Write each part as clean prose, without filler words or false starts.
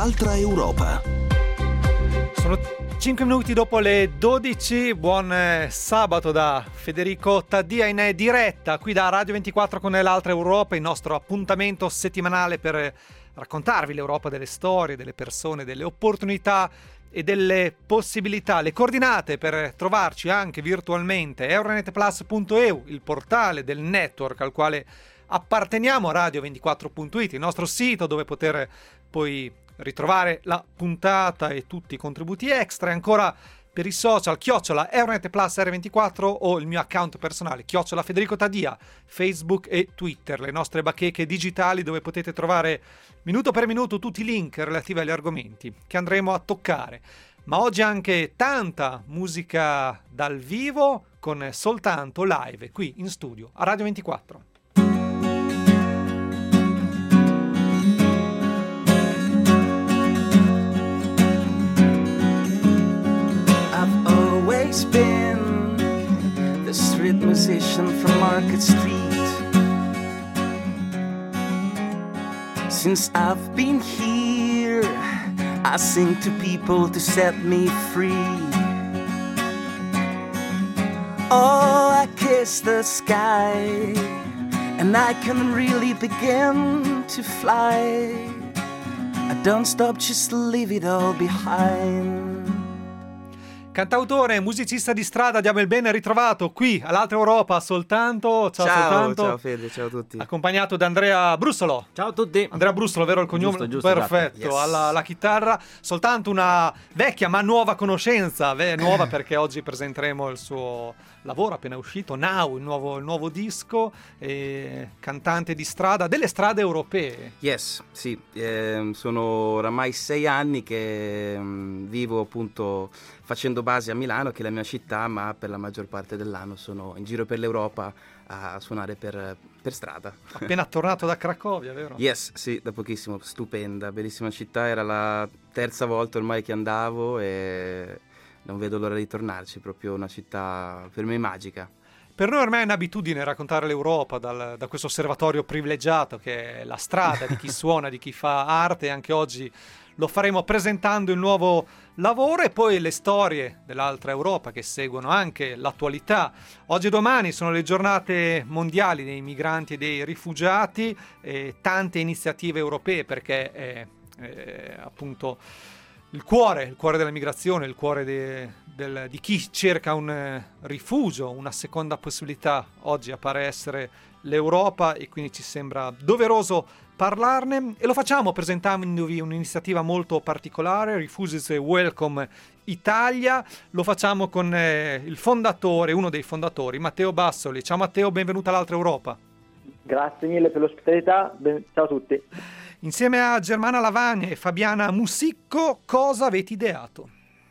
l'altra Europa. Sono 5 minuti dopo le 12, buon sabato da Federico Taddia in diretta qui da Radio 24 con l'altra Europa, il nostro appuntamento settimanale per raccontarvi l'Europa delle storie, delle persone, delle opportunità e delle possibilità. Le coordinate per trovarci anche virtualmente: euronetplus.eu, il portale del network al quale apparteniamo, radio24.it, il nostro sito dove poter poi ritrovare la puntata e tutti i contributi extra, e ancora per i social @euronetplus R24 o il mio account personale @Federico Taddia, Facebook e Twitter, le nostre bacheche digitali dove potete trovare minuto per minuto tutti i link relativi agli argomenti che andremo a toccare. Ma oggi anche tanta musica dal vivo con soltanto live qui in studio a Radio 24. Been the street musician from Market Street. Since I've been here, I sing to people to set me free. Oh, I kiss the sky and I can really begin to fly. I don't stop, just leave it all behind. Cantautore, musicista di strada, diamo il ben ritrovato qui all'altra Europa Soltanto. Ciao Soltanto. Ciao Fede, ciao a tutti. Accompagnato da Andrea Brussolo. Ciao a tutti. Andrea Brussolo, vero il cognome? Giusto, perfetto. yes. Alla chitarra. Soltanto una vecchia ma nuova conoscenza, nuova perché oggi presenteremo il suo lavoro appena uscito, Now, il nuovo disco, cantante di strada, delle strade europee. Yes, sì, sono oramai 6 anni che vivo appunto facendo base a Milano, che è la mia città, ma per la maggior parte dell'anno sono in giro per l'Europa a suonare per strada. Appena tornato da Cracovia, vero? Yes, sì, da pochissimo, stupenda, bellissima città, era la terza volta ormai che andavo e non vedo l'ora di tornarci, proprio una città per me magica. Per noi ormai è un'abitudine raccontare l'Europa da questo osservatorio privilegiato che è la strada di chi suona, di chi fa arte. Anche oggi lo faremo presentando il nuovo lavoro e poi le storie dell'altra Europa che seguono anche l'attualità. Oggi e domani sono le giornate mondiali dei migranti e dei rifugiati, tante iniziative europee perché è appunto il cuore della migrazione, il cuore di chi cerca un rifugio, una seconda possibilità. Oggi appare essere l'Europa e quindi ci sembra doveroso parlarne e lo facciamo presentandovi un'iniziativa molto particolare, Refugees Welcome Italia. Lo facciamo con il fondatore, uno dei fondatori, Matteo Bassoli. Ciao Matteo, benvenuto all'altra Europa. Grazie mille per l'ospitalità, ciao a tutti. Insieme a Germana Lavagna e Fabiana Musicco, cosa avete ideato?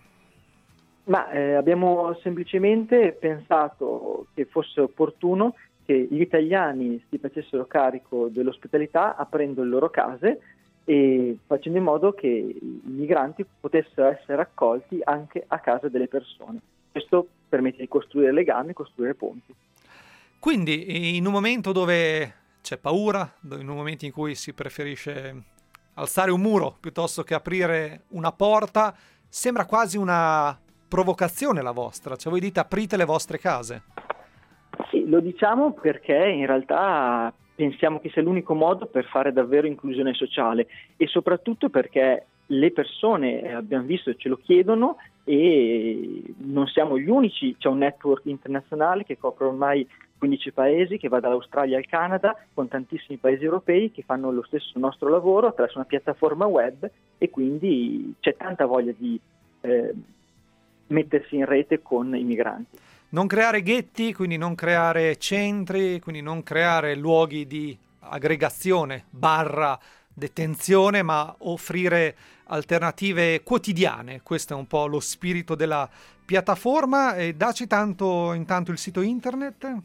Ma abbiamo semplicemente pensato che fosse opportuno che gli italiani si facessero carico dell'ospitalità aprendo le loro case e facendo in modo che i migranti potessero essere accolti anche a casa delle persone. Questo permette di costruire legami, costruire ponti. Quindi in un momento dove c'è paura, in un momento in cui si preferisce alzare un muro piuttosto che aprire una porta, sembra quasi una provocazione la vostra, cioè voi dite aprite le vostre case. Sì, lo diciamo perché in realtà pensiamo che sia l'unico modo per fare davvero inclusione sociale e soprattutto perché le persone, abbiamo visto, ce lo chiedono e non siamo gli unici, c'è un network internazionale che copre ormai 15 paesi, che va dall'Australia al Canada, con tantissimi paesi europei che fanno lo stesso nostro lavoro attraverso una piattaforma web e quindi c'è tanta voglia di mettersi in rete con i migranti. Non creare ghetti, quindi non creare centri, quindi non creare luoghi di aggregazione / detenzione, ma offrire alternative quotidiane. Questo è un po' lo spirito della piattaforma. E dacci intanto il sito internet.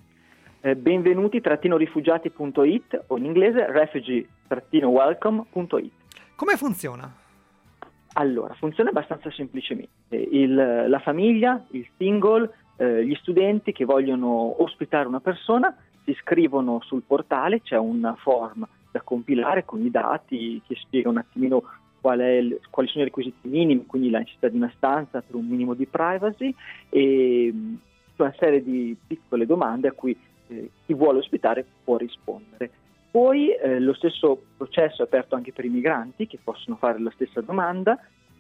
Benvenuti-rifugiati.it o in inglese refugee-welcome.it. Come funziona? Allora, funziona abbastanza semplicemente. La famiglia, il single, gli studenti che vogliono ospitare una persona si iscrivono sul portale, c'è un form da compilare con i dati che spiega un attimino quali sono i requisiti minimi, quindi la necessità di una stanza per un minimo di privacy e una serie di piccole domande a cui chi vuole ospitare può rispondere. Poi lo stesso processo è aperto anche per i migranti che possono fare la stessa domanda,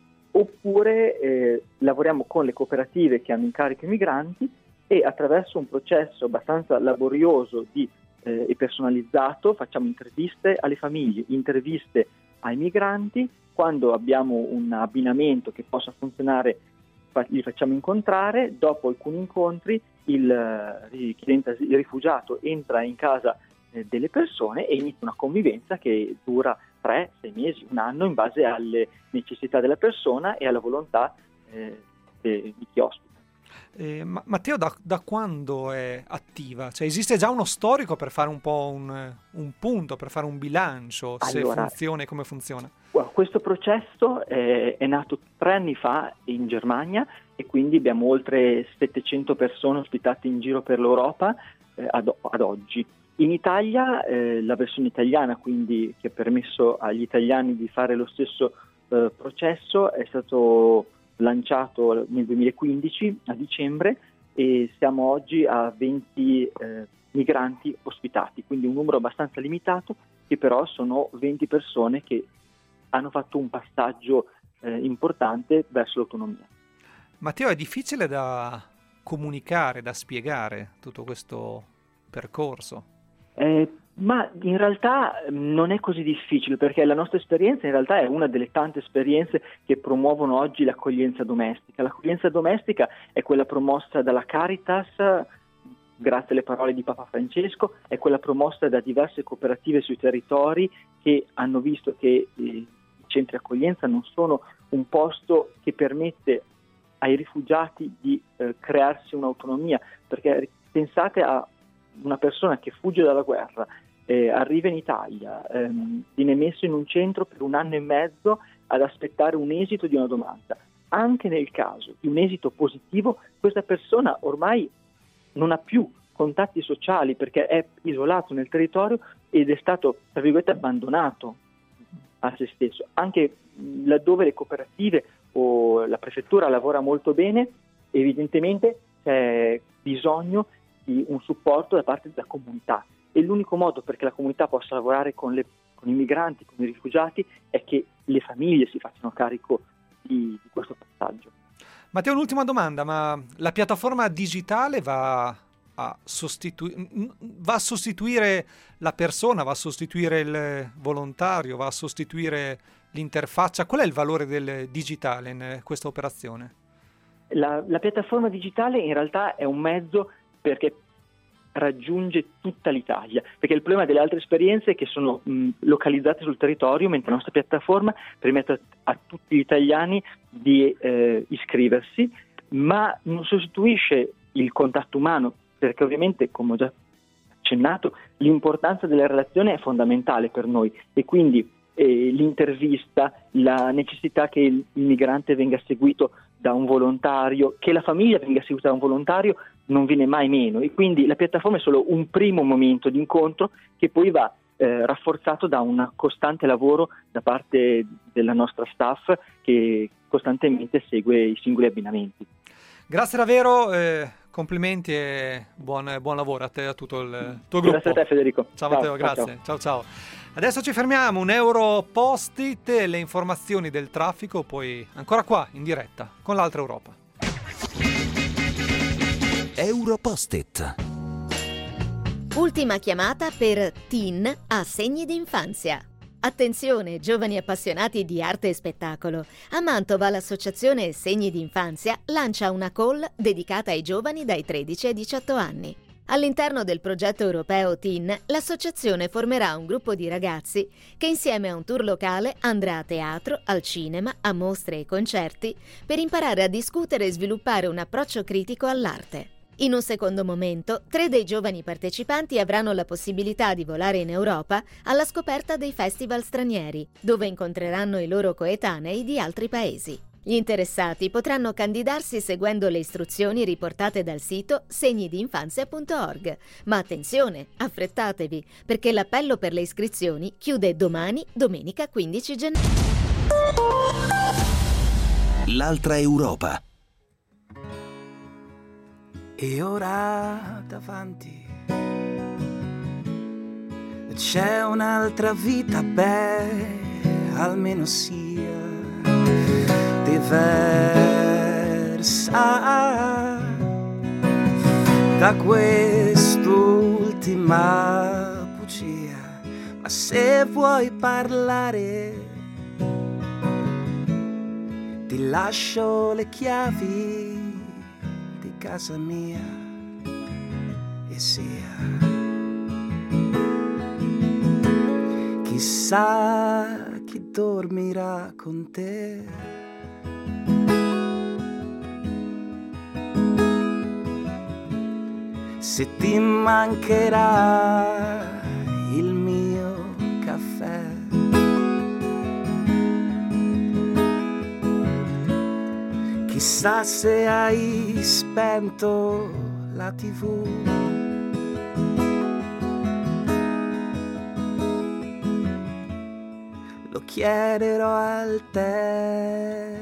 oppure lavoriamo con le cooperative che hanno in carico i migranti e attraverso un processo abbastanza laborioso e personalizzato facciamo interviste alle famiglie, interviste ai migranti. Quando abbiamo un abbinamento che possa funzionare li facciamo incontrare, dopo alcuni incontri il rifugiato entra in casa delle persone e inizia una convivenza che dura 3, 6 mesi, un anno, in base alle necessità della persona e alla volontà di chi ospita. Matteo, da quando è attiva? Cioè, esiste già uno storico per fare un po' un punto, per fare un bilancio, se funziona e come funziona? Questo processo è nato 3 anni fa in Germania e quindi abbiamo oltre 700 persone ospitate in giro per l'Europa ad oggi. In Italia la versione italiana, quindi che ha permesso agli italiani di fare lo stesso processo, è stato lanciato nel 2015 a dicembre e siamo oggi a 20 migranti ospitati, quindi un numero abbastanza limitato, che però sono 20 persone che hanno fatto un passaggio importante verso l'autonomia. Matteo, è difficile da comunicare, da spiegare tutto questo percorso? Ma in realtà non è così difficile, perché la nostra esperienza in realtà è una delle tante esperienze che promuovono oggi l'accoglienza domestica. L'accoglienza domestica è quella promossa dalla Caritas, grazie alle parole di Papa Francesco, è quella promossa da diverse cooperative sui territori che hanno visto che i centri accoglienza non sono un posto che permette ai rifugiati di crearsi un'autonomia, perché pensate a una persona che fugge dalla guerra, arriva in Italia, viene messo in un centro per 1 anno e mezzo ad aspettare un esito di una domanda. Anche nel caso di un esito positivo, questa persona ormai non ha più contatti sociali perché è isolato nel territorio ed è stato, tra virgolette, abbandonato a se stesso. Anche laddove le cooperative o la prefettura lavora molto bene, evidentemente c'è bisogno di un supporto da parte della comunità e l'unico modo perché la comunità possa lavorare con i migranti, con i rifugiati, è che le famiglie si facciano carico di questo passaggio. Matteo, un'ultima domanda, ma la piattaforma digitale va a sostituire la persona, va a sostituire il volontario, va a sostituire l'interfaccia? Qual è il valore del digitale in questa operazione? La piattaforma digitale in realtà è un mezzo perché raggiunge tutta l'Italia, perché il problema delle altre esperienze è che sono localizzate sul territorio, mentre la nostra piattaforma permette a tutti gli italiani di iscriversi, ma non sostituisce il contatto umano, perché ovviamente, come ho già accennato, l'importanza della relazione è fondamentale per noi e quindi l'intervista, la necessità che il migrante venga seguito da un volontario, che la famiglia venga seguita da un volontario non viene mai meno e quindi la piattaforma è solo un primo momento di incontro che poi va rafforzato da un costante lavoro da parte della nostra staff che costantemente segue i singoli abbinamenti. Grazie davvero, complimenti e buon lavoro a te e a tutto il tuo gruppo. Grazie a te Federico. Ciao Matteo, grazie. Ciao. Adesso ci fermiamo, un euro post-it, le informazioni del traffico, poi ancora qua in diretta con l'altra Europa. Euro Post-it. Ultima chiamata per TIN a segni di infanzia. Attenzione, giovani appassionati di arte e spettacolo. A Mantova l'associazione Segni di Infanzia lancia una call dedicata ai giovani dai 13 ai 18 anni. All'interno del progetto europeo TIN, l'associazione formerà un gruppo di ragazzi che insieme a un tour locale andrà a teatro, al cinema, a mostre e concerti per imparare a discutere e sviluppare un approccio critico all'arte. In un secondo momento, 3 dei giovani partecipanti avranno la possibilità di volare in Europa alla scoperta dei festival stranieri, dove incontreranno i loro coetanei di altri paesi. Gli interessati potranno candidarsi seguendo le istruzioni riportate dal sito segnidinfanzia.org. Ma attenzione, affrettatevi, perché l'appello per le iscrizioni chiude domani, domenica 15 gennaio. L'altra Europa. E ora davanti c'è un'altra vita, almeno sia diversa da quest'ultima bugia. Ma se vuoi parlare, ti lascio le chiavi di casa mia e sia. Chissà chi dormirà con te. Se ti mancherà il mio caffè. Chissà se hai spento la TV. Lo chiederò al tempo.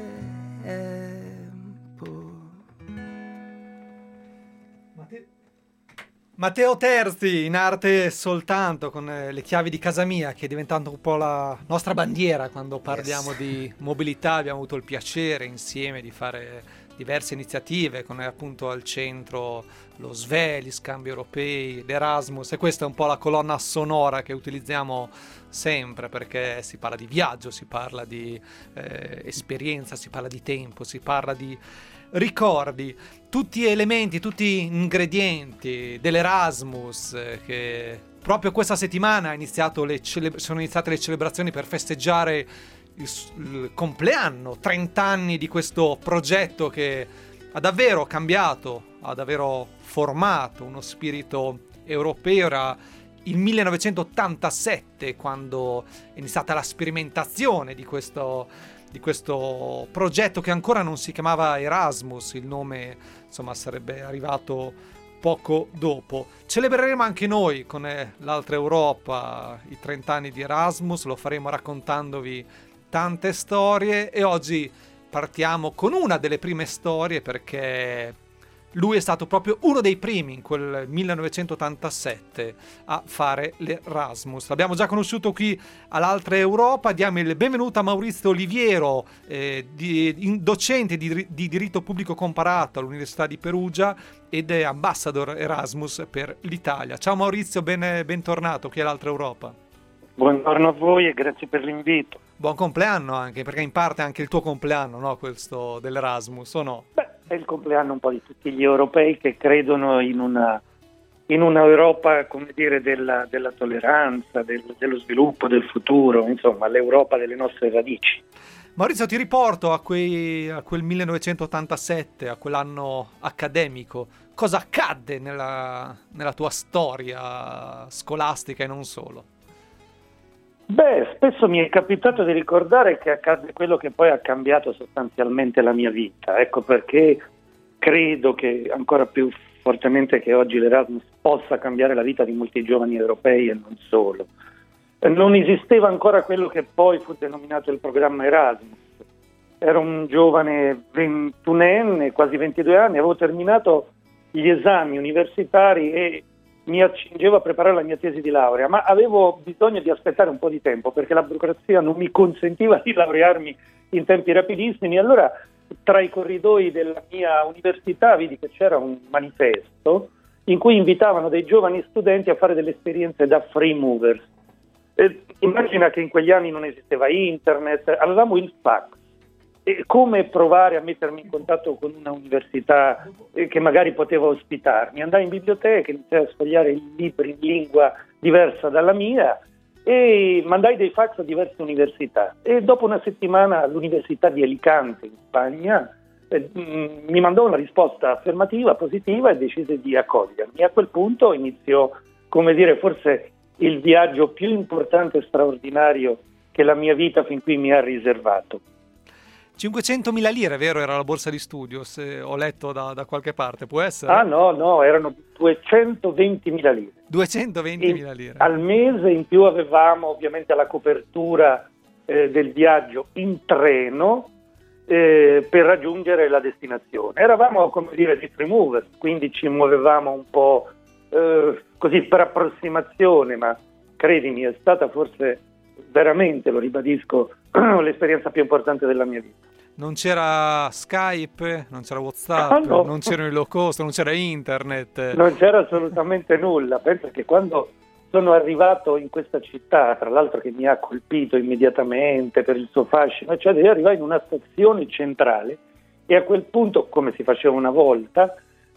Matteo Terzi, in arte soltanto, con le chiavi di casa mia, che è diventando un po' la nostra bandiera quando parliamo di mobilità. Abbiamo avuto il piacere insieme di fare diverse iniziative, con appunto al centro lo SVE, gli scambi europei, l'Erasmus, e questa è un po' la colonna sonora che utilizziamo sempre, perché si parla di viaggio, si parla di esperienza, si parla di tempo, si parla di ricordi, tutti elementi, tutti ingredienti dell'Erasmus, che proprio questa settimana sono iniziate le celebrazioni per festeggiare il compleanno, 30 anni di questo progetto che ha davvero cambiato, ha davvero formato uno spirito europeo. Era il 1987 quando è iniziata la sperimentazione di questo progetto, che ancora non si chiamava Erasmus, il nome insomma sarebbe arrivato poco dopo. Celebreremo anche noi con l'altra Europa i 30 anni di Erasmus, lo faremo raccontandovi tante storie, e oggi partiamo con una delle prime storie, perché lui è stato proprio uno dei primi in quel 1987 a fare l'Erasmus. L'abbiamo già conosciuto qui all'altra Europa. Diamo il benvenuto a Maurizio Oliviero, docente di diritto pubblico comparato all'Università di Perugia ed è ambassador Erasmus per l'Italia. Ciao Maurizio, bentornato qui all'altra Europa. Buongiorno a voi e grazie per l'invito. Buon compleanno anche, perché in parte è anche il tuo compleanno, no? Questo dell'Erasmus, o no? Beh, è il compleanno un po' di tutti gli europei che credono in una Europa, come dire, della tolleranza, dello sviluppo, del futuro, insomma, l'Europa delle nostre radici. Maurizio, ti riporto a quel 1987, a quell'anno accademico. Cosa accadde nella tua storia scolastica e non solo? Beh, spesso mi è capitato di ricordare che accadde quello che poi ha cambiato sostanzialmente la mia vita. Ecco perché credo che ancora più fortemente che oggi l'Erasmus possa cambiare la vita di molti giovani europei e non solo. Non esisteva ancora quello che poi fu denominato il programma Erasmus. Ero un giovane 21enne, quasi 22 anni, avevo terminato gli esami universitari e mi accingevo a preparare la mia tesi di laurea, ma avevo bisogno di aspettare un po' di tempo perché la burocrazia non mi consentiva di laurearmi in tempi rapidissimi. Allora, tra i corridoi della mia università vidi che c'era un manifesto in cui invitavano dei giovani studenti a fare delle esperienze da free movers. Immagina che in quegli anni non esisteva internet, avevamo il fax. E come provare a mettermi in contatto con una università che magari poteva ospitarmi? Andai in biblioteca, iniziai a sfogliare i libri in lingua diversa dalla mia e mandai dei fax a diverse università. E dopo una settimana l'Università di Alicante in Spagna mi mandò una risposta affermativa, positiva, e decise di accogliermi. A quel punto iniziò, come dire, forse il viaggio più importante e straordinario che la mia vita fin qui mi ha riservato. 500.000 lire, vero? Era la borsa di studio, se ho letto da qualche parte, può essere? Ah no, erano 220.000 lire. 220.000 lire. Al mese, in più avevamo ovviamente la copertura del viaggio in treno per raggiungere la destinazione. Eravamo, come dire, di free mover, quindi ci muovevamo un po' così per approssimazione, ma credimi, è stata forse veramente, lo ribadisco, l'esperienza più importante della mia vita. Non c'era Skype, non c'era WhatsApp, no. Non c'erano i low cost, non c'era internet. Non c'era assolutamente nulla. Penso che quando sono arrivato in questa città, tra l'altro che mi ha colpito immediatamente per il suo fascino, cioè io arrivai in una stazione centrale e a quel punto, come si faceva una volta,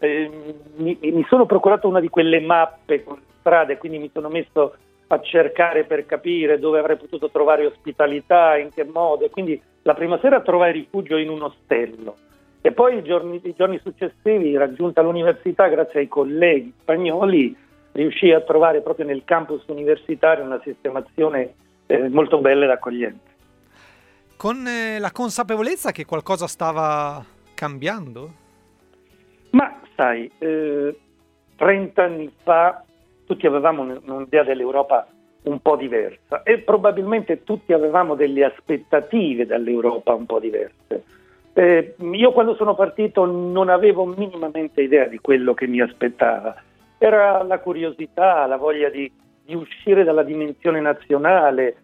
mi sono procurato una di quelle mappe con le strade, quindi mi sono messo a cercare per capire dove avrei potuto trovare ospitalità, in che modo, e quindi la prima sera trovai rifugio in un ostello e poi i giorni successivi, raggiunta l'università, grazie ai colleghi spagnoli, riuscii a trovare proprio nel campus universitario una sistemazione molto bella ed accogliente. Con la consapevolezza che qualcosa stava cambiando? Ma sai, 30 anni fa tutti avevamo un'idea dell'Europa un po' diversa e probabilmente tutti avevamo delle aspettative dall'Europa un po' diverse. Io quando sono partito non avevo minimamente idea di quello che mi aspettava. Era la curiosità, la voglia di uscire dalla dimensione nazionale,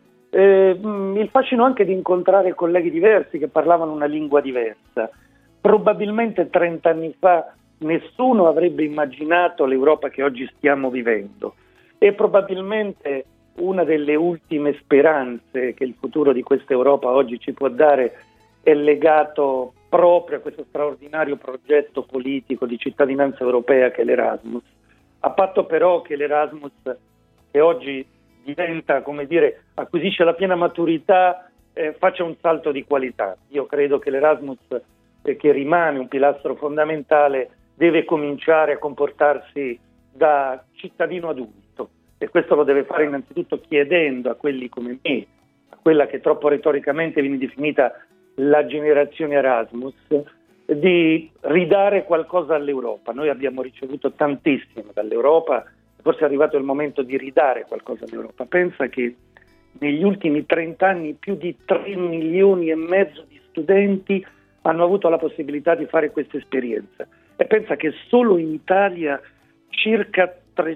il fascino anche di incontrare colleghi diversi che parlavano una lingua diversa. Probabilmente 30 anni fa nessuno avrebbe immaginato l'Europa che oggi stiamo vivendo e probabilmente una delle ultime speranze che il futuro di questa Europa oggi ci può dare è legato proprio a questo straordinario progetto politico di cittadinanza europea che è l'Erasmus. A patto però che l'Erasmus, che oggi diventa, come dire, acquisisce la piena maturità, faccia un salto di qualità. Io credo che l'Erasmus, che rimane un pilastro fondamentale, deve cominciare a comportarsi da cittadino adulto e questo lo deve fare innanzitutto chiedendo a quelli come me, a quella che troppo retoricamente viene definita la generazione Erasmus, di ridare qualcosa all'Europa. Noi abbiamo ricevuto tantissimo dall'Europa, forse è arrivato il momento di ridare qualcosa all'Europa. Pensa che negli ultimi 30 anni più di 3,5 milioni di studenti hanno avuto la possibilità di fare questa esperienza e pensa che solo in Italia circa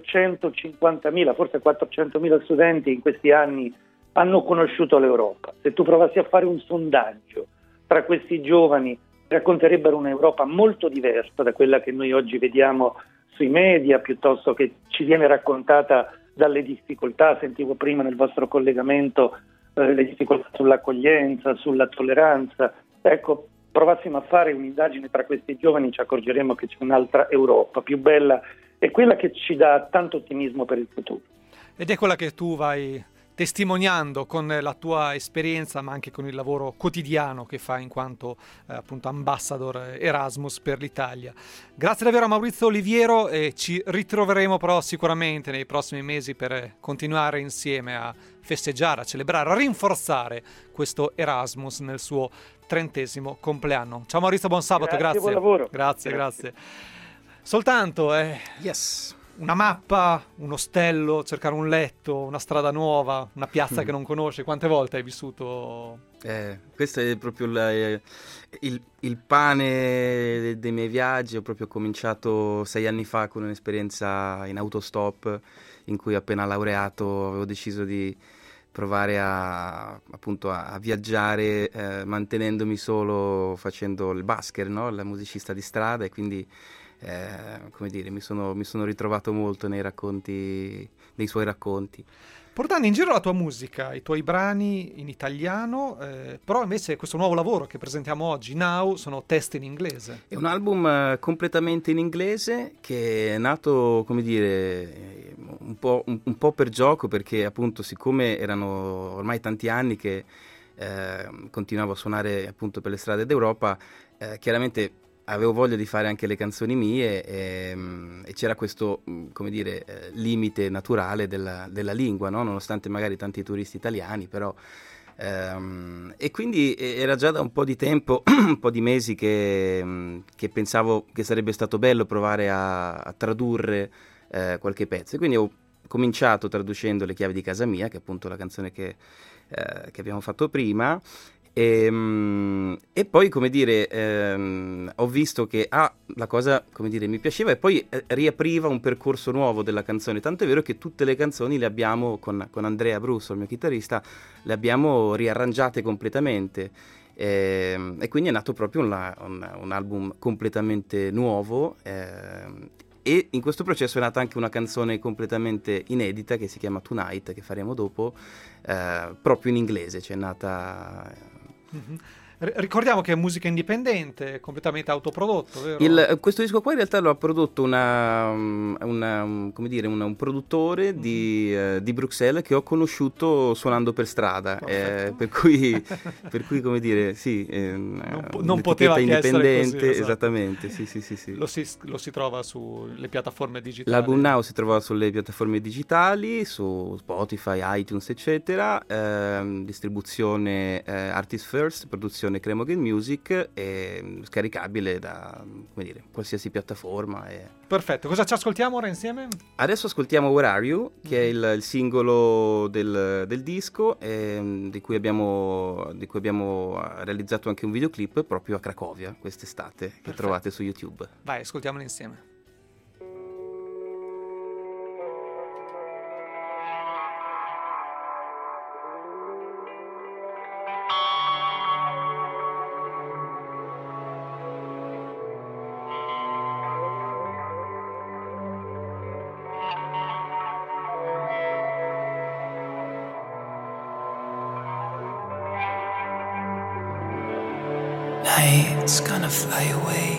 350.000, forse 400.000 studenti in questi anni hanno conosciuto l'Europa. Se tu provassi a fare un sondaggio tra questi giovani, racconterebbero un'Europa molto diversa da quella che noi oggi vediamo sui media, piuttosto che ci viene raccontata dalle difficoltà. Sentivo prima nel vostro collegamento le difficoltà sull'accoglienza, sulla tolleranza. Ecco, provassimo a fare un'indagine tra questi giovani, ci accorgeremo che c'è un'altra Europa più bella e quella che ci dà tanto ottimismo per il futuro. Ed è quella che tu vai testimoniando con la tua esperienza, ma anche con il lavoro quotidiano che fai in quanto appunto ambassador Erasmus per l'Italia. Grazie davvero a Maurizio Oliviero e ci ritroveremo però sicuramente nei prossimi mesi per continuare insieme a festeggiare, a celebrare, a rinforzare questo Erasmus nel suo 30° compleanno. Ciao Maurizio, buon sabato, grazie. Buon lavoro. Grazie. Soltanto Yes. una mappa, un ostello, cercare un letto, una strada nuova, una piazza che non conosci. Quante volte hai vissuto? Questo è proprio il pane dei miei viaggi. Ho proprio cominciato 6 anni fa con un'esperienza in autostop in cui appena laureato avevo deciso di provare a viaggiare mantenendomi solo facendo il busker, no? Il musicista di strada, e quindi come dire, mi sono ritrovato molto nei suoi racconti. Portando in giro la tua musica, i tuoi brani in italiano, però invece questo nuovo lavoro che presentiamo oggi, Now, sono testi in inglese. È un album completamente in inglese che è nato, come dire, un po' per gioco, perché appunto siccome erano ormai tanti anni che continuavo a suonare appunto per le strade d'Europa, chiaramente avevo voglia di fare anche le canzoni mie e c'era questo, come dire, limite naturale della lingua, no? Nonostante magari tanti turisti italiani, però e quindi era già da un po' di tempo, un po' di mesi che pensavo che sarebbe stato bello provare a tradurre qualche pezzo, e quindi ho cominciato traducendo Le chiavi di casa mia, che è appunto la canzone che che abbiamo fatto prima. E poi, come dire, ho visto che la cosa, come dire, mi piaceva, e poi riapriva un percorso nuovo della canzone, tanto è vero che tutte le canzoni le abbiamo con Andrea Brusso, il mio chitarrista, le abbiamo riarrangiate completamente, e quindi è nato proprio un album completamente nuovo, e in questo processo è nata anche una canzone completamente inedita che si chiama Tonight, che faremo dopo, proprio in inglese, cioè è nata... Mm-hmm. Ricordiamo che è musica indipendente, completamente autoprodotto, vero? Questo disco qua in realtà lo ha prodotto un produttore di Bruxelles che ho conosciuto suonando per strada, per cui come dire, sì, non poteva che indipendente, essere così, esattamente, sì. Lo si trova sulle piattaforme digitali. L'album Now si trova sulle piattaforme digitali, su Spotify, iTunes, eccetera, distribuzione Artist First, produzione Cremo Game Music, e scaricabile da, come dire, qualsiasi piattaforma. Perfetto, cosa ci ascoltiamo ora insieme? Adesso ascoltiamo Where Are You, che è il singolo del disco, di cui abbiamo realizzato anche un videoclip proprio a Cracovia quest'estate. Perfetto. Che trovate su YouTube. Vai, ascoltiamolo insieme. Night's gonna fly away,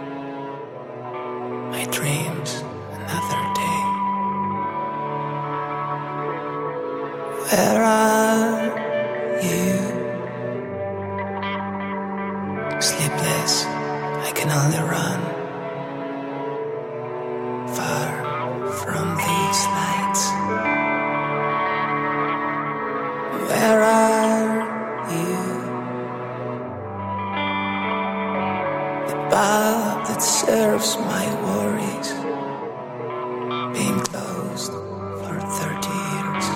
my dreams another day. Where are you? Sleepless, I can only run far from these lights. Where are you? Bar that serves my worries, being closed for 30 years.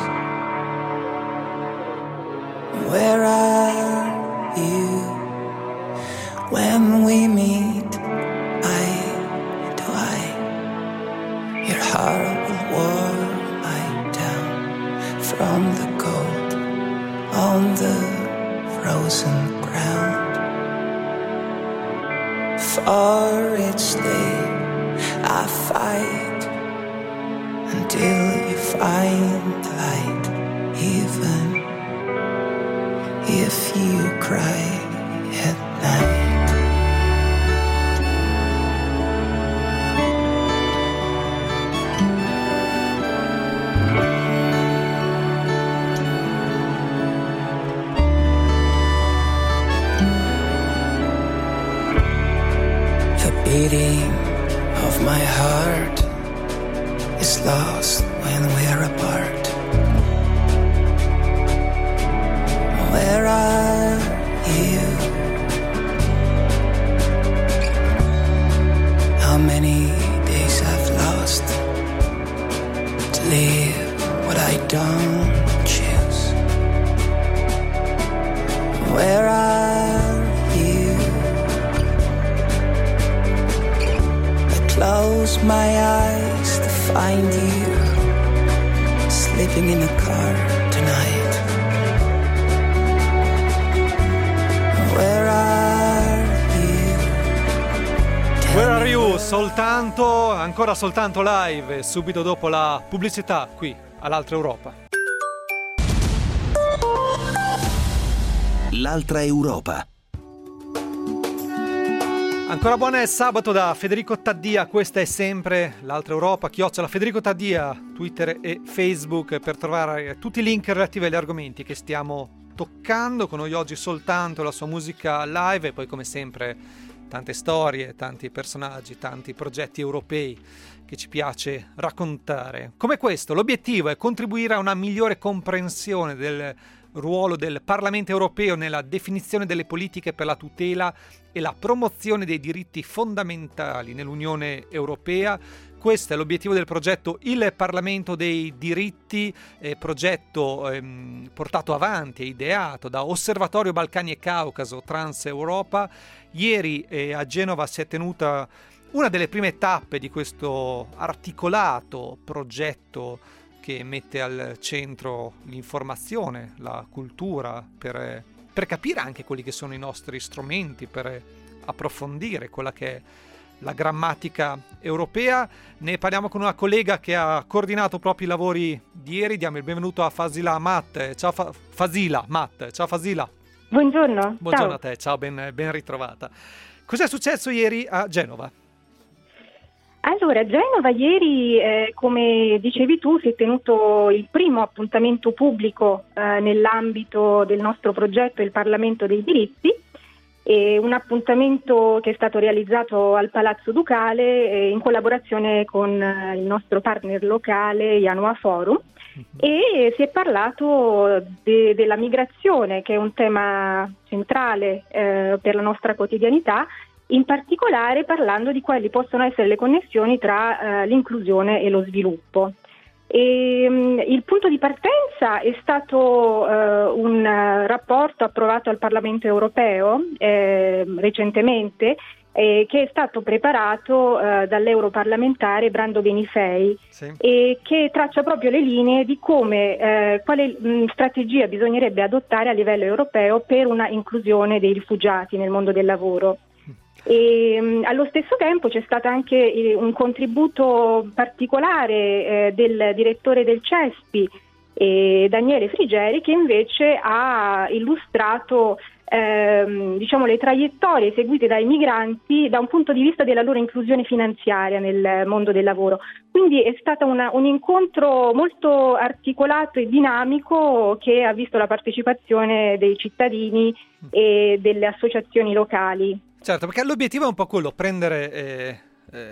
Where are you when we meet eye to eye? Your heart will warm me down from the cold on the frozen ground. For each day I fight until you find the light, even if you cry at night. Beating of my heart is lost when we're apart. Where are you? How many days I've lost to live what I don't choose. Where are you? Close my eyes to find you sleeping in a car tonight. Where are you? Where are you? Soltanto, ancora soltanto live, subito dopo la pubblicità qui all'Altra Europa. L'Altra Europa. Ancora buon sabato da Federico Taddia, questa è sempre l'Altra Europa, @ Federico Taddia, Twitter e Facebook, per trovare tutti i link relativi agli argomenti che stiamo toccando. Con noi oggi soltanto la sua musica live e poi, come sempre, tante storie, tanti personaggi, tanti progetti europei che ci piace raccontare. Come questo, l'obiettivo è contribuire a una migliore comprensione del ruolo del Parlamento europeo nella definizione delle politiche per la tutela e la promozione dei diritti fondamentali nell'Unione Europea, Questo è l'obiettivo del progetto Il Parlamento dei diritti, progetto portato avanti e ideato da Osservatorio Balcani e Caucaso Trans Europa. Ieri a Genova si è tenuta una delle prime tappe di questo articolato progetto che mette al centro l'informazione, la cultura, per capire anche quelli che sono i nostri strumenti, per approfondire quella che è la grammatica europea. Ne parliamo con una collega che ha coordinato proprio i lavori di ieri. Diamo il benvenuto a Fasila Matt. Ciao Fasila Matt. Ciao Fasila. Buongiorno. Buongiorno Ciao. a te, ciao, ben ritrovata. Cos'è successo ieri a Genova? Allora, a Genova ieri, come dicevi tu, si è tenuto il primo appuntamento pubblico nell'ambito del nostro progetto Il Parlamento dei diritti, un appuntamento che è stato realizzato al Palazzo Ducale in collaborazione con il nostro partner locale Janua Forum, e si è parlato della migrazione, che è un tema centrale per la nostra quotidianità, in particolare parlando di quali possono essere le connessioni tra l'inclusione e lo sviluppo. Il punto di partenza è stato un rapporto approvato al Parlamento europeo recentemente, che è stato preparato dall'europarlamentare Brando Benifei, sì, e che traccia proprio le linee di come quale strategia bisognerebbe adottare a livello europeo per una inclusione dei rifugiati nel mondo del lavoro. E allo stesso tempo c'è stato anche un contributo particolare del direttore del CESPI, Daniele Frigeri, che invece ha illustrato le traiettorie seguite dai migranti da un punto di vista della loro inclusione finanziaria nel mondo del lavoro. Quindi è stato un incontro molto articolato e dinamico, che ha visto la partecipazione dei cittadini e delle associazioni locali. Certo, perché l'obiettivo è un po' quello, prendere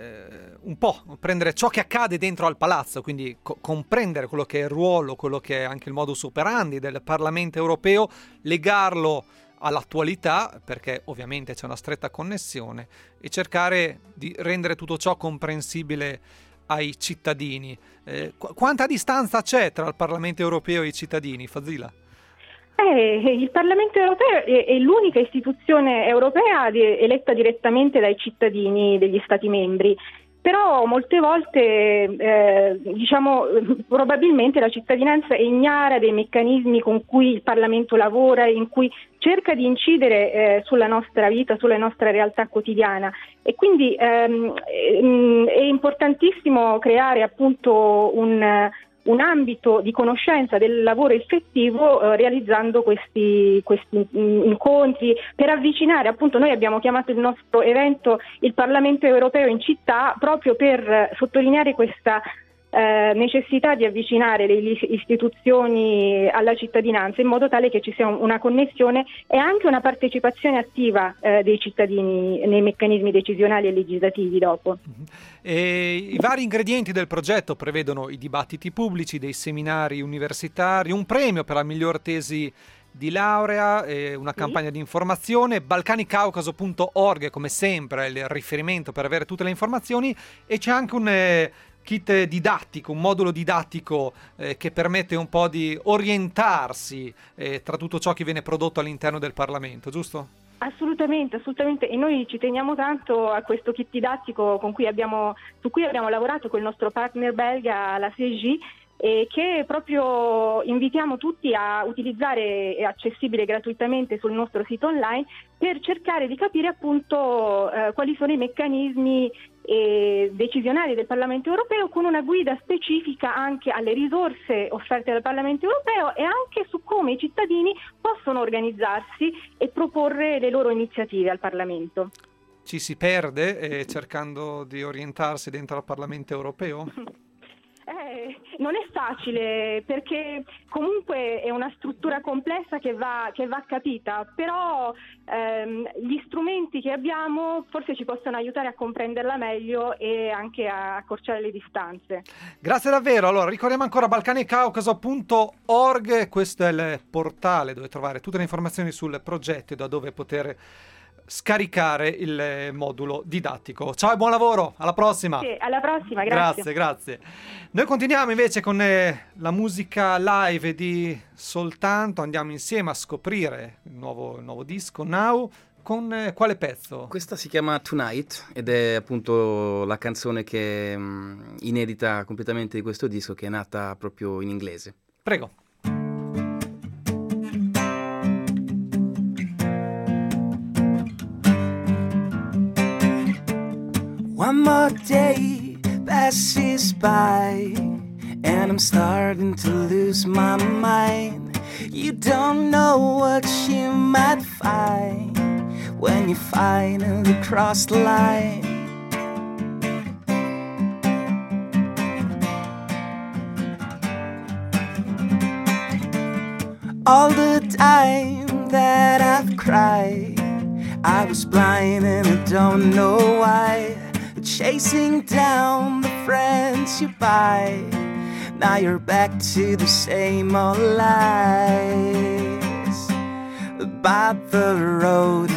ciò che accade dentro al palazzo, quindi comprendere quello che è il ruolo, quello che è anche il modus operandi del Parlamento europeo, legarlo all'attualità, perché ovviamente c'è una stretta connessione, e cercare di rendere tutto ciò comprensibile ai cittadini. Quanta distanza c'è tra il Parlamento europeo e i cittadini, Fazila? Il Parlamento europeo è l'unica istituzione europea eletta direttamente dai cittadini degli Stati membri, però molte volte probabilmente la cittadinanza è ignara dei meccanismi con cui il Parlamento lavora, in cui cerca di incidere sulla nostra vita, sulla nostra realtà quotidiana, e quindi è importantissimo creare appunto un ambito di conoscenza del lavoro effettivo, realizzando questi incontri per avvicinare, appunto noi abbiamo chiamato il nostro evento il Parlamento europeo in città, proprio per sottolineare questa necessità di avvicinare le istituzioni alla cittadinanza, in modo tale che ci sia una connessione e anche una partecipazione attiva dei cittadini nei meccanismi decisionali e legislativi dopo. I vari ingredienti del progetto prevedono i dibattiti pubblici, dei seminari universitari, un premio per la miglior tesi di laurea, una campagna di informazione. balcanicaucaso.org come sempre è il riferimento per avere tutte le informazioni, e c'è anche un kit didattico, un modulo didattico che permette un po' di orientarsi tra tutto ciò che viene prodotto all'interno del Parlamento, giusto? Assolutamente, e noi ci teniamo tanto a questo kit didattico su cui abbiamo lavorato con il nostro partner belga, la CEJ, che proprio invitiamo tutti a utilizzare, è accessibile gratuitamente sul nostro sito online, per cercare di capire appunto quali sono i meccanismi decisionali del Parlamento europeo, con una guida specifica anche alle risorse offerte dal Parlamento europeo e anche su come i cittadini possono organizzarsi e proporre le loro iniziative al Parlamento. Ci si perde cercando di orientarsi dentro al Parlamento europeo? Non è facile, perché comunque è una struttura complessa che va capita, però gli strumenti che abbiamo forse ci possono aiutare a comprenderla meglio e anche a accorciare le distanze. Grazie davvero. Allora, ricordiamo ancora balcanicaucaso.org, questo è il portale dove trovare tutte le informazioni sul progetto e da dove poter scaricare il modulo didattico. Ciao e buon lavoro, alla prossima. Sì, alla prossima, grazie. Grazie. Noi continuiamo invece con la musica live di Soltanto, andiamo insieme a scoprire il nuovo disco Now. Con quale pezzo? Questa si chiama Tonight ed è appunto la canzone che inedita completamente di questo disco, che è nata proprio in inglese. Prego. One more day passes by and I'm starting to lose my mind. You don't know what you might find when you finally cross the line. All the time that I've cried, I was blind and I don't know why. Chasing down the friends you buy, now you're back to the same old lies. About the road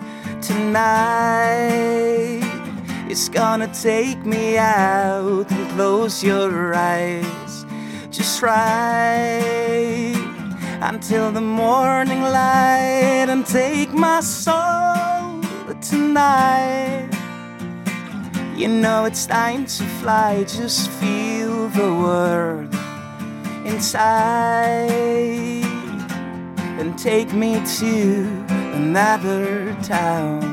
tonight, it's gonna take me out and close your eyes just right until the morning light, and take my soul tonight. You know it's time to fly, just feel the world inside and take me to another town.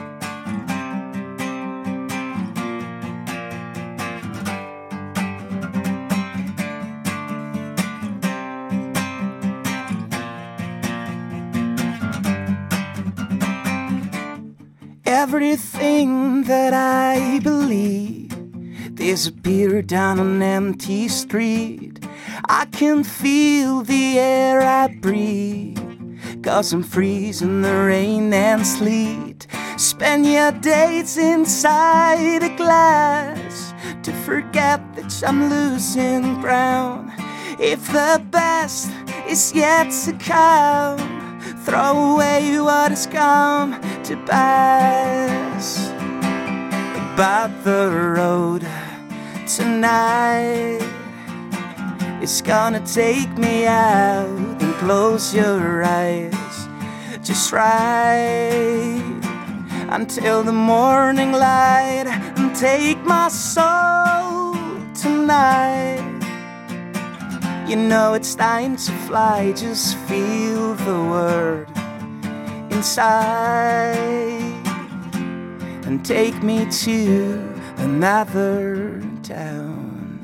Everything that I believe disappeared down an empty street. I can feel the air I breathe, 'cause I'm freezing the rain and sleet. Spend your days inside a glass to forget that I'm losing ground. If the best is yet to come, throw away what has come to pass. About the road tonight, it's gonna take me out and close your eyes just right until the morning light, and take my soul tonight. You know it's time to fly, just feel the word inside and take me to another town.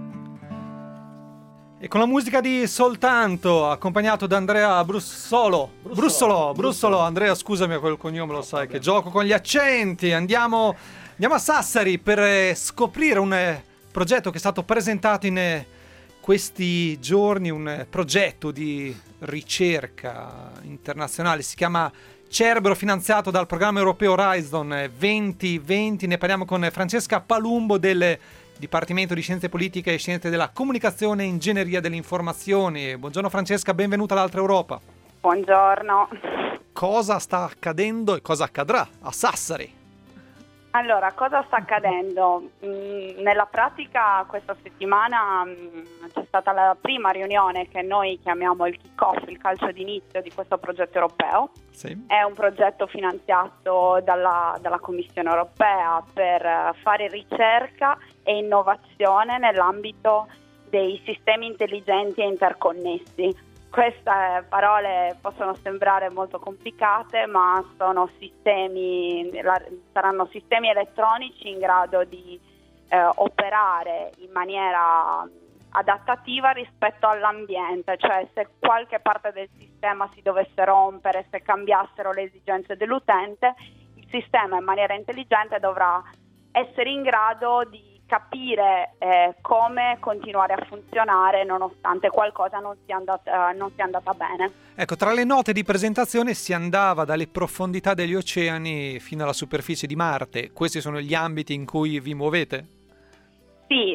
E con la musica di Soltanto, accompagnato da Andrea Brussolo. Andrea, scusami, quel cognome lo sai che gioco con gli accenti. Andiamo a Sassari per scoprire un progetto che è stato presentato in questi giorni, un progetto di ricerca internazionale, si chiama Cerbero, finanziato dal programma europeo Horizon 2020. Ne parliamo con Francesca Palumbo del Dipartimento di Scienze Politiche e Scienze della Comunicazione e Ingegneria delle Informazioni. Buongiorno Francesca, benvenuta all'Altra Europa. Buongiorno. Cosa sta accadendo e cosa accadrà a Sassari? Allora, cosa sta accadendo? Nella pratica questa settimana c'è stata la prima riunione che noi chiamiamo il kick-off, il calcio d'inizio di questo progetto europeo. Sì. È un progetto finanziato dalla Commissione europea per fare ricerca e innovazione nell'ambito dei sistemi intelligenti e interconnessi. Queste parole possono sembrare molto complicate, ma sono saranno sistemi elettronici in grado di operare in maniera adattativa rispetto all'ambiente, cioè se qualche parte del sistema si dovesse rompere, se cambiassero le esigenze dell'utente, il sistema in maniera intelligente dovrà essere in grado di capire come continuare a funzionare nonostante qualcosa non sia andata bene. Ecco, tra le note di presentazione si andava dalle profondità degli oceani fino alla superficie di Marte. Questi sono gli ambiti in cui vi muovete? Sì,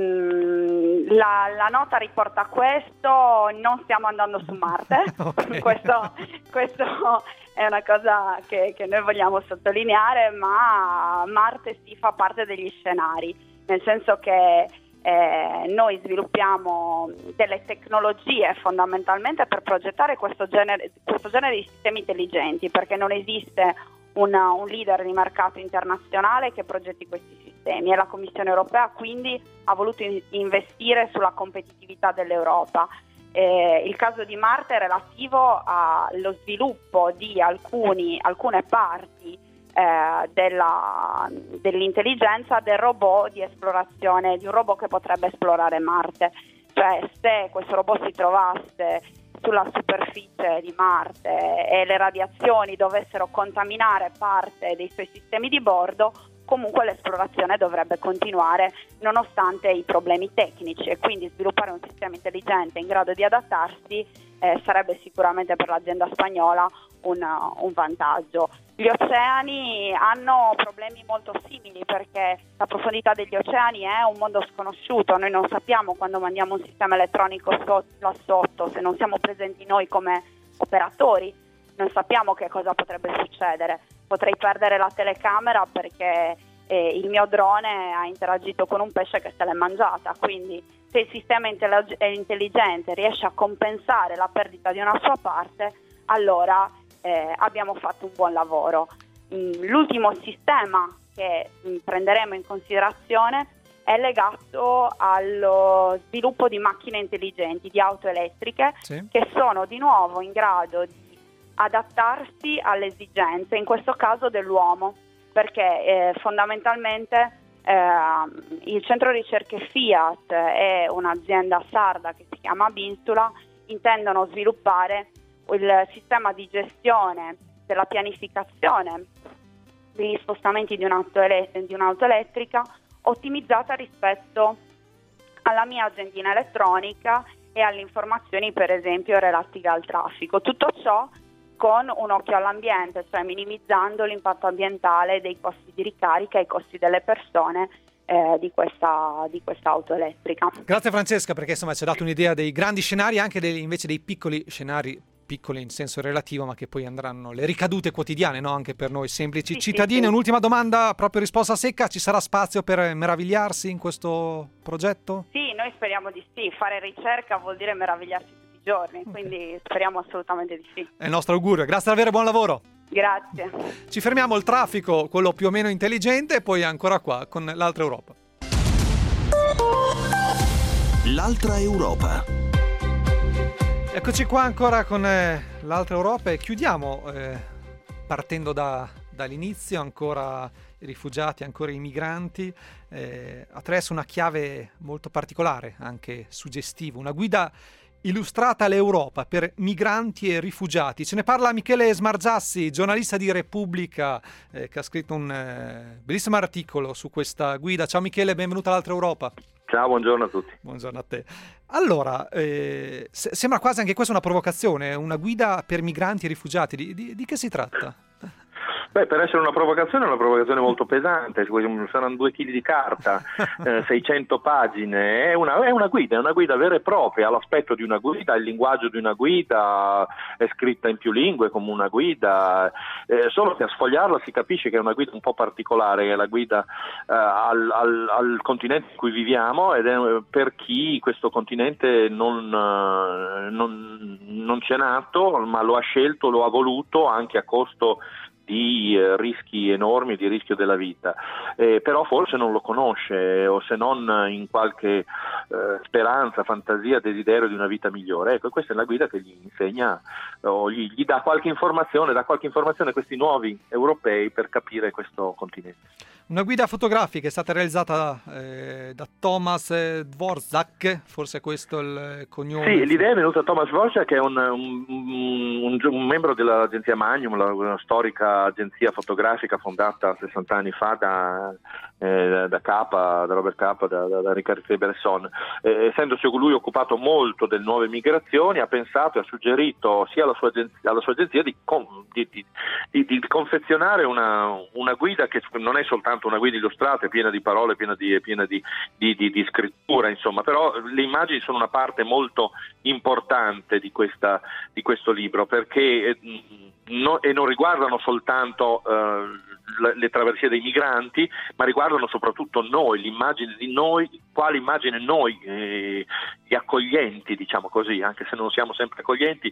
la nota riporta questo, non stiamo andando su Marte, okay. questo è una cosa che noi vogliamo sottolineare, ma Marte sì fa parte degli scenari, nel senso che noi sviluppiamo delle tecnologie fondamentalmente per progettare questo genere di sistemi intelligenti, perché non esiste un leader di mercato internazionale che progetti questi sistemi, e la Commissione europea quindi ha voluto investire sulla competitività dell'Europa. Il caso di Marte è relativo allo sviluppo di alcune parti dell'intelligenza del robot di esplorazione, di un robot che potrebbe esplorare Marte. Cioè, se questo robot si trovasse sulla superficie di Marte e le radiazioni dovessero contaminare parte dei suoi sistemi di bordo, comunque l'esplorazione dovrebbe continuare nonostante i problemi tecnici, e quindi sviluppare un sistema intelligente in grado di adattarsi sarebbe sicuramente per l'azienda spagnola un vantaggio. Gli oceani hanno problemi molto simili, perché la profondità degli oceani è un mondo sconosciuto. Noi non sappiamo, quando mandiamo un sistema elettronico là sotto, se non siamo presenti noi come operatori, non sappiamo che cosa potrebbe succedere. Potrei perdere la telecamera perché il mio drone ha interagito con un pesce che se l'è mangiata, quindi se il sistema intelligente riesce a compensare la perdita di una sua parte, allora abbiamo fatto un buon lavoro. L'ultimo sistema che prenderemo in considerazione è legato allo sviluppo di macchine intelligenti, di auto elettriche, sì, che sono di nuovo in grado di adattarsi alle esigenze, in questo caso dell'uomo, perché fondamentalmente il centro ricerche Fiat e un'azienda sarda che si chiama Binsula intendono sviluppare il sistema di gestione della pianificazione degli spostamenti di un'auto elettrica ottimizzata rispetto alla mia agendina elettronica e alle informazioni, per esempio, relative al traffico. Tutto ciò con un occhio all'ambiente, cioè minimizzando l'impatto ambientale dei costi di ricarica e i costi delle persone di questa auto elettrica. Grazie Francesca, perché insomma ci ha dato un'idea dei grandi scenari, anche invece dei piccoli scenari, piccoli in senso relativo, ma che poi andranno le ricadute quotidiane, no? Anche per noi semplici cittadini. Sì. Un'ultima domanda, proprio risposta secca: ci sarà spazio per meravigliarsi in questo progetto? Sì, noi speriamo di sì. Fare ricerca vuol dire meravigliarsi tutti i giorni, quindi speriamo assolutamente di sì. È il nostro augurio. Grazie davvero, buon lavoro. Grazie. Ci fermiamo al traffico, quello più o meno intelligente, e poi ancora qua con l'altra Europa. L'altra Europa. Eccoci qua ancora con l'altra Europa, e chiudiamo partendo dall'inizio, ancora i rifugiati, ancora i migranti, attraverso una chiave molto particolare, anche suggestiva, una guida illustrata all'Europa per migranti e rifugiati. Ce ne parla Michele Smargiassi, giornalista di Repubblica, che ha scritto un bellissimo articolo su questa guida. Ciao Michele, benvenuto all'altra Europa. Ciao, buongiorno a tutti. Buongiorno a te. Allora, sembra quasi anche questa una provocazione, una guida per migranti e rifugiati. Di che si tratta? Beh, per essere una provocazione è una provocazione molto pesante, saranno 2 chili di carta, 600 pagine, è una guida vera e propria, ha l'aspetto di una guida, il linguaggio di una guida, è scritta in più lingue come una guida, solo che a sfogliarla si capisce che è una guida un po' particolare, che è la guida al continente in cui viviamo, ed è per chi questo continente non c'è nato, ma lo ha scelto, lo ha voluto, anche a costo di rischi enormi, di rischio della vita, però forse non lo conosce, o se non in qualche speranza, fantasia, desiderio di una vita migliore. Ecco, questa è la guida che gli insegna, o gli dà qualche informazione a questi nuovi europei per capire questo continente. Una guida fotografica è stata realizzata da Thomas Dvorak, forse questo è il cognome. Sì, l'idea è venuta da Thomas Dvorak, che è un membro dell'agenzia Magnum, una storica agenzia fotografica fondata 60 anni fa da Robert Capa, da Cartier-Bresson. Essendosi lui occupato molto delle nuove migrazioni, ha pensato e ha suggerito sia alla sua agenzia di confezionare una guida che non è soltanto soltanto una guida illustrata, è piena di parole, piena di scrittura, insomma, però le immagini sono una parte molto importante di questo libro, perché e non riguardano soltanto le traversie dei migranti, ma riguardano soprattutto noi, l'immagine di noi, quale immagine noi, gli accoglienti, diciamo così, anche se non siamo sempre accoglienti,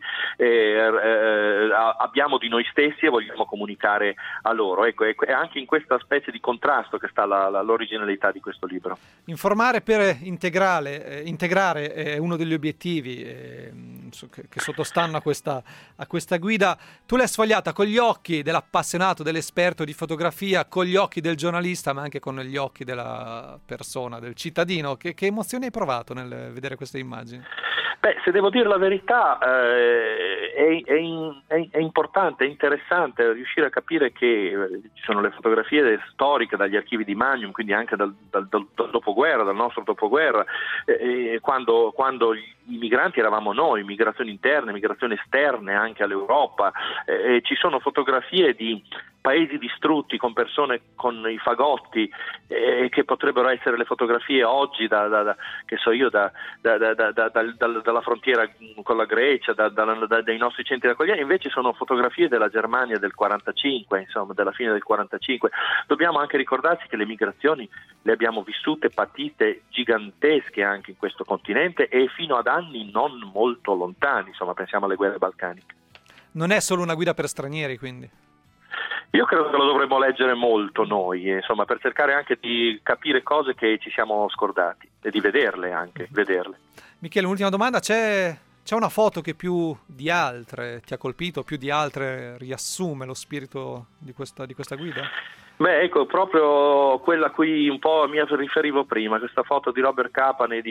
abbiamo di noi stessi e vogliamo comunicare a loro. Ecco, è anche in questa specie di contrasto che sta l'originalità di questo libro. Informare per integrare è uno degli obiettivi che sottostanno a questa guida. Tu l'hai sfogliata con gli occhi dell'appassionato, dell'esperto di fotografia, con gli occhi del giornalista, ma anche con gli occhi della persona, del cittadino. Che emozioni hai provato nel vedere queste immagini? Beh, se devo dire la verità, è importante, è interessante riuscire a capire che ci sono le fotografie storiche dagli archivi di Magnum, quindi anche dal dopoguerra, dal nostro dopoguerra, quando i migranti eravamo noi, migrazioni interne, migrazioni esterne anche all'Europa. Ci sono fotografie di paesi distrutti con persone con i fagotti, che potrebbero essere le fotografie oggi dalla frontiera con la Grecia, dai nostri centri di accoglienza. Invece sono fotografie della Germania del 45, insomma, della fine del 45. Dobbiamo anche ricordarci che le migrazioni le abbiamo vissute, patite gigantesche anche in questo continente e fino ad anni non molto lontani, insomma, pensiamo alle guerre balcaniche. Non è solo una guida per stranieri, quindi? Io credo che lo dovremmo leggere molto noi, insomma, per cercare anche di capire cose che ci siamo scordati e di vederle anche, vederle. Michele, un'ultima domanda, c'è una foto che più di altre ti ha colpito, più di altre riassume lo spirito di questa guida? Beh, ecco, proprio quella a cui un po' mi riferivo prima, questa foto di Robert Capa nei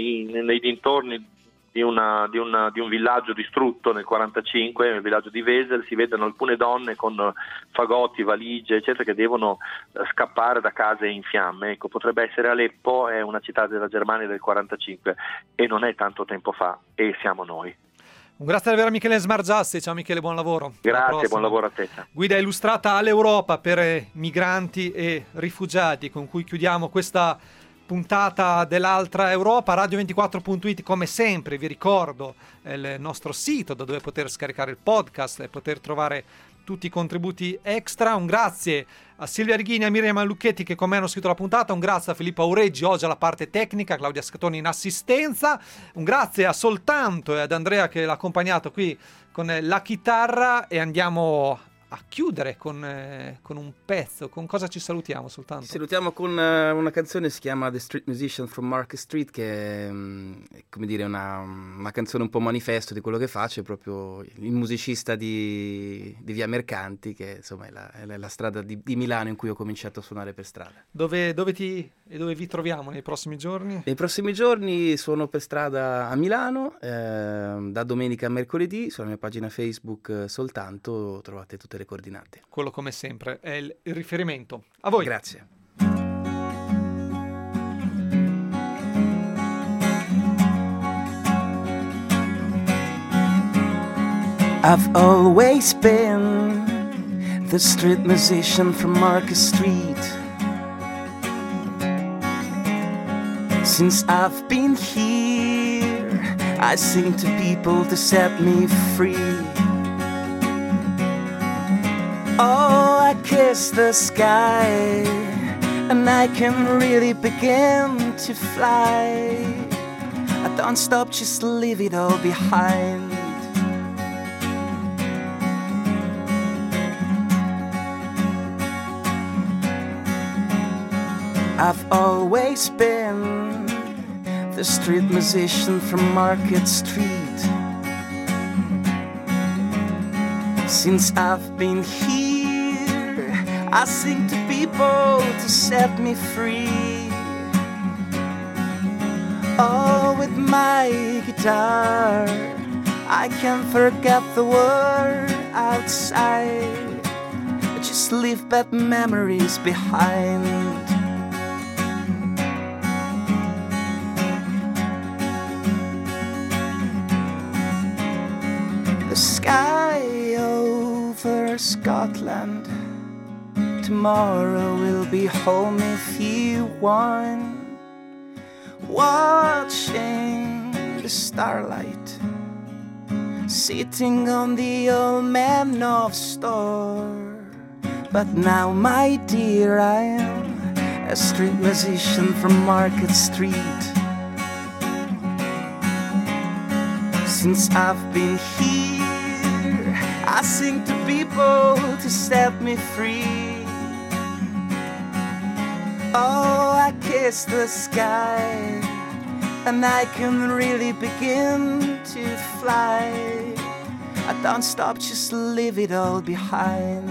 dintorni di un villaggio distrutto nel 45, nel villaggio di Wesel. Si vedono alcune donne con fagotti, valigie, eccetera, che devono scappare da case in fiamme. Ecco, potrebbe essere Aleppo, è una città della Germania del 45 e non è tanto tempo fa, e siamo noi. Un grazie davvero a Michele Smargiassi. Ciao Michele, buon lavoro. Grazie, buon lavoro a te. Guida illustrata all'Europa per migranti e rifugiati, con cui chiudiamo questa puntata dell'Altra Europa. Radio24.it, come sempre vi ricordo, è il nostro sito da dove poter scaricare il podcast e poter trovare tutti i contributi extra. Un grazie a Silvia Righini e a Miriam Lucchetti che con me hanno scritto la puntata. Un grazie a Filippo Aureggi oggi alla parte tecnica, Claudia Scatoni in assistenza. Un grazie a Soltanto e ad Andrea che l'ha accompagnato qui con la chitarra, e andiamo a chiudere con un pezzo. Con cosa ci salutiamo, Soltanto? Ci salutiamo con una canzone che si chiama The Street Musician from Market Street, che è come dire una canzone un po' manifesto di quello che faccio. È proprio il musicista di Via Mercanti, che insomma è la strada di Milano in cui ho cominciato a suonare per strada. Dove vi troviamo nei prossimi giorni? Nei prossimi giorni suono per strada a Milano, da domenica a mercoledì. Sulla mia pagina Facebook Soltanto trovate tutte le coordinate. Quello, come sempre, è il riferimento. A voi. Grazie. I've always been the street musician from Market Street. Since I've been here, I sing to people to set me free. Oh, I kiss the sky, and I can really begin to fly. I don't stop, just leave it all behind. I've always been the street musician from Market Street. Since I've been here, I sing to people to set me free. Oh, with my guitar, I can forget the world outside. I just leave bad memories behind. The sky over Scotland tomorrow will be home if you want. Watching the starlight, sitting on the old man of store. But now, my dear, I am a street musician from Market Street. Since I've been here, I sing to people to set me free. Oh, I kiss the sky, and I can really begin to fly. I don't stop, just leave it all behind.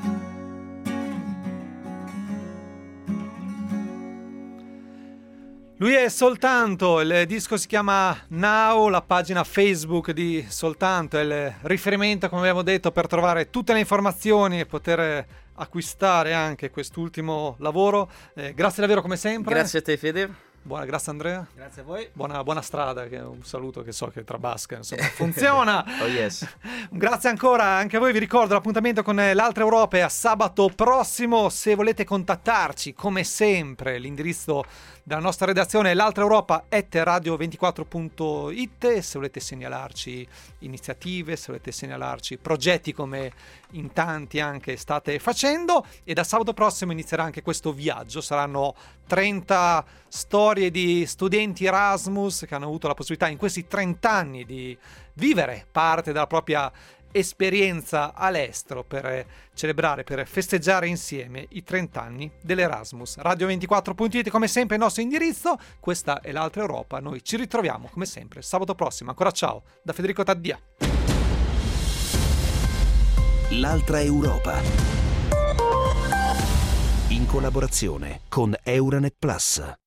Lui è Soltanto, il disco si chiama Now, la pagina Facebook di Soltanto è il riferimento, come abbiamo detto, per trovare tutte le informazioni e poter acquistare anche quest'ultimo lavoro. Grazie davvero come sempre. Grazie a te, Fede. Grazie Andrea. Grazie a voi. Buona strada, che è un saluto che so che trabasca, insomma, funziona. Oh yes. Grazie ancora anche a voi, vi ricordo l'appuntamento con l'Altra Europa è a sabato prossimo. Se volete contattarci, come sempre, l'indirizzo della nostra redazione è l'altraeuropa@radio24.it. e se volete segnalarci iniziative, se volete segnalarci progetti come in tanti anche state facendo, e da sabato prossimo inizierà anche questo viaggio. Saranno 30 storie di studenti Erasmus che hanno avuto la possibilità in questi 30 anni di vivere parte della propria esperienza all'estero per celebrare, per festeggiare insieme i 30 anni dell'Erasmus. Radio24.it come sempre il nostro indirizzo. Questa è l'Altra Europa, noi ci ritroviamo come sempre sabato prossimo. Ancora ciao da Federico Taddia. L'Altra Europa, in collaborazione con Euranet Plus.